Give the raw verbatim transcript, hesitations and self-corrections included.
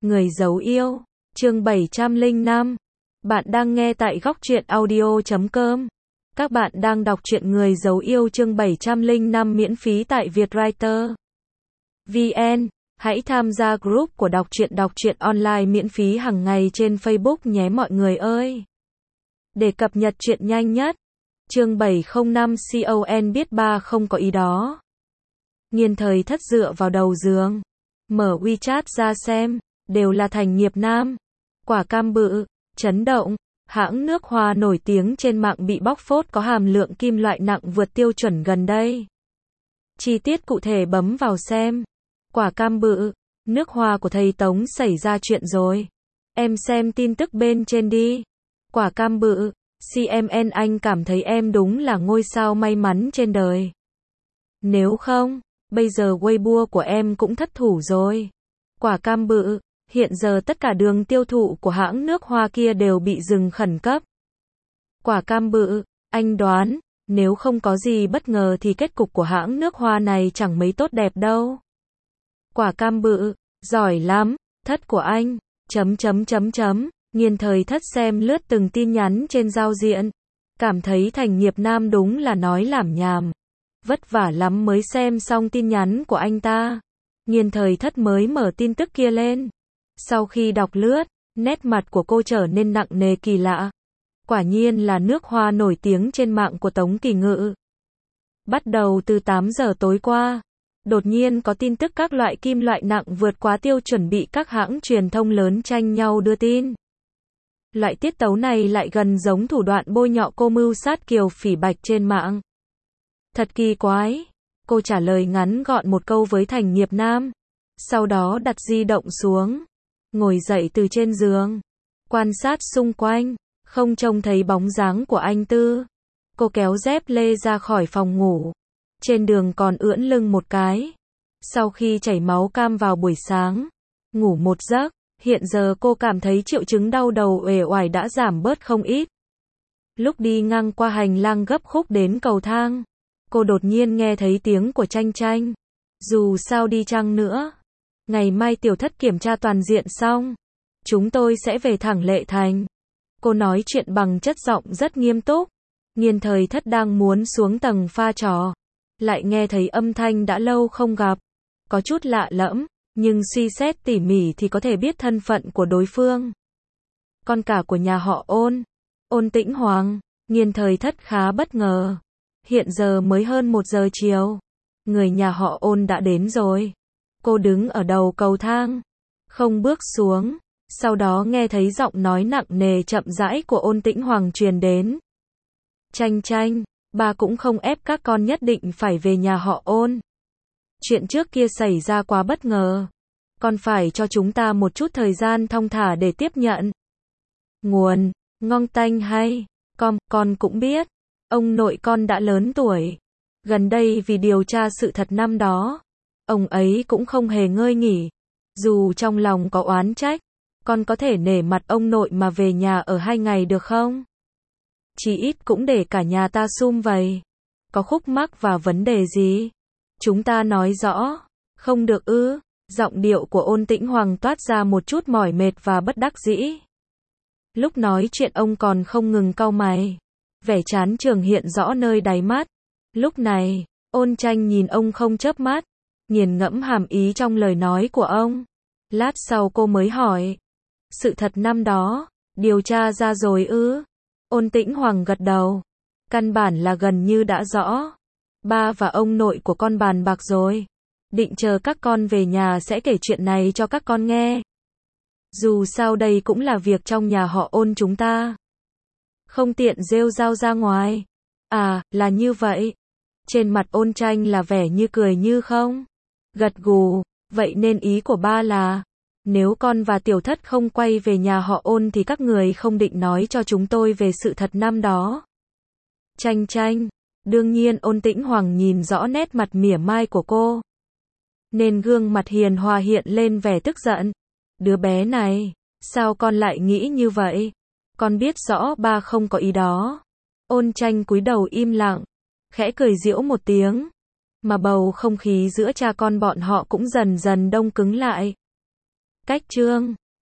Người giấu yêu, chương bảy trăm lẻ năm. Bạn đang nghe tại góc truyện audio chấm com. Các bạn đang đọc truyện Người giấu yêu chương bảy trăm lẻ năm miễn phí tại Vietwriter chấm vn. Hãy tham gia group của đọc truyện đọc truyện online miễn phí hàng ngày trên Facebook nhé mọi người ơi. Để cập nhật truyện nhanh nhất. Chương bảy trăm lẻ năm con biết ba không có ý đó. Nghiên thời thất dựa vào đầu giường. Mở WeChat ra xem. Đều là thành nghiệp nam. Quả cam bự. Chấn động. Hãng nước hoa nổi tiếng trên mạng bị bóc phốt có hàm lượng kim loại nặng vượt tiêu chuẩn gần đây. Chi tiết cụ thể bấm vào xem. Quả cam bự. Nước hoa của thầy Tống xảy ra chuyện rồi. Em xem tin tức bên trên đi. Quả cam bự. xê em en anh cảm thấy em đúng là ngôi sao may mắn trên đời. Nếu không, bây giờ Weibo của em cũng thất thủ rồi. Quả cam bự. Hiện giờ tất cả đường tiêu thụ của hãng nước hoa kia đều bị dừng khẩn cấp. Quả cam bự. Anh đoán, nếu không có gì bất ngờ thì kết cục của hãng nước hoa này chẳng mấy tốt đẹp đâu. Quả cam bự. Giỏi lắm, thất của anh. Chấm chấm chấm chấm. Nghiên thời thất xem lướt từng tin nhắn trên giao diện. Cảm thấy thành nghiệp nam đúng là nói lảm nhảm. Vất vả lắm mới xem xong tin nhắn của anh ta. Nghiên thời thất mới mở tin tức kia lên. Sau khi đọc lướt, nét mặt của cô trở nên nặng nề kỳ lạ. Quả nhiên là nước hoa nổi tiếng trên mạng của Tống Kỳ Ngự. Bắt đầu từ tám giờ tối qua, đột nhiên có tin tức các loại kim loại nặng vượt quá tiêu chuẩn bị các hãng truyền thông lớn tranh nhau đưa tin. Loại tiết tấu này lại gần giống thủ đoạn bôi nhọ cô mưu sát Kiều Phỉ Bạch trên mạng. Thật kỳ quái. Cô trả lời ngắn gọn một câu với thành nghiệp nam. Sau đó đặt di động xuống. Ngồi dậy từ trên giường. Quan sát xung quanh. Không trông thấy bóng dáng của anh Tư. Cô kéo dép lê ra khỏi phòng ngủ. Trên đường còn ưỡn lưng một cái. Sau khi chảy máu cam vào buổi sáng. Ngủ một giấc. Hiện giờ cô cảm thấy triệu chứng đau đầu uể oải đã giảm bớt không ít. Lúc đi ngang qua hành lang gấp khúc đến cầu thang. Cô đột nhiên nghe thấy tiếng của Tranh Tranh. Dù sao đi chăng nữa. Ngày mai tiểu thất kiểm tra toàn diện xong. Chúng tôi sẽ về thẳng Lệ Thành. Cô nói chuyện bằng chất giọng rất nghiêm túc. Nghiên thời thất đang muốn xuống tầng pha trò. Lại nghe thấy âm thanh đã lâu không gặp. Có chút lạ lẫm. Nhưng suy xét tỉ mỉ thì có thể biết thân phận của đối phương. Con cả của nhà họ Ôn. Ôn Tĩnh Hoàng. Nghiên thời thất khá bất ngờ. Hiện giờ mới hơn một giờ chiều. Người nhà họ Ôn đã đến rồi. Cô đứng ở đầu cầu thang. Không bước xuống. Sau đó nghe thấy giọng nói nặng nề chậm rãi của Ôn Tĩnh Hoàng truyền đến. Tranh Tranh, ba cũng không ép các con nhất định phải về nhà họ Ôn. Chuyện trước kia xảy ra quá bất ngờ. Con phải cho chúng ta một chút thời gian thong thả để tiếp nhận. Nguồn, Ngong Tanh hay, com, con cũng biết. Ông nội con đã lớn tuổi. Gần đây vì điều tra sự thật năm đó. Ông ấy cũng không hề ngơi nghỉ. Dù trong lòng có oán trách. Con có thể nể mặt ông nội mà về nhà ở hai ngày được không? Chỉ ít cũng để cả nhà ta sum vầy. Có khúc mắc và vấn đề gì? Chúng ta nói rõ. Không được ư? Giọng điệu của Ôn Tĩnh Hoàng toát ra một chút mỏi mệt và bất đắc dĩ. Lúc nói chuyện ông còn không ngừng cau mày. Vẻ chán chường hiện rõ nơi đáy mắt. Lúc này, Ôn Tranh nhìn ông không chớp mắt. Nghiền ngẫm hàm ý trong lời nói của ông. Lát sau cô mới hỏi. Sự thật năm đó, điều tra ra rồi ư? Ôn Tĩnh Hoàng gật đầu. Căn bản là gần như đã rõ. Ba và ông nội của con bàn bạc rồi. Định chờ các con về nhà sẽ kể chuyện này cho các con nghe. Dù sao đây cũng là việc trong nhà họ Ôn chúng ta. Không tiện rêu rao ra ngoài. À, là như vậy. Trên mặt Ôn Tranh là vẻ như cười như không. Gật gù. Vậy nên ý của ba là, nếu con và tiểu thất không quay về nhà họ Ôn thì các người không định nói cho chúng tôi về sự thật năm đó. Tranh Tranh. Đương nhiên Ôn Tĩnh Hoàng nhìn rõ nét mặt mỉa mai của cô. Nên gương mặt hiền hòa hiện lên vẻ tức giận. Đứa bé này, sao con lại nghĩ như vậy? Con biết rõ ba không có ý đó. Ôn Tranh cúi đầu im lặng. Khẽ cười giễu một tiếng. Mà bầu không khí giữa cha con bọn họ cũng dần dần đông cứng lại. Cách chương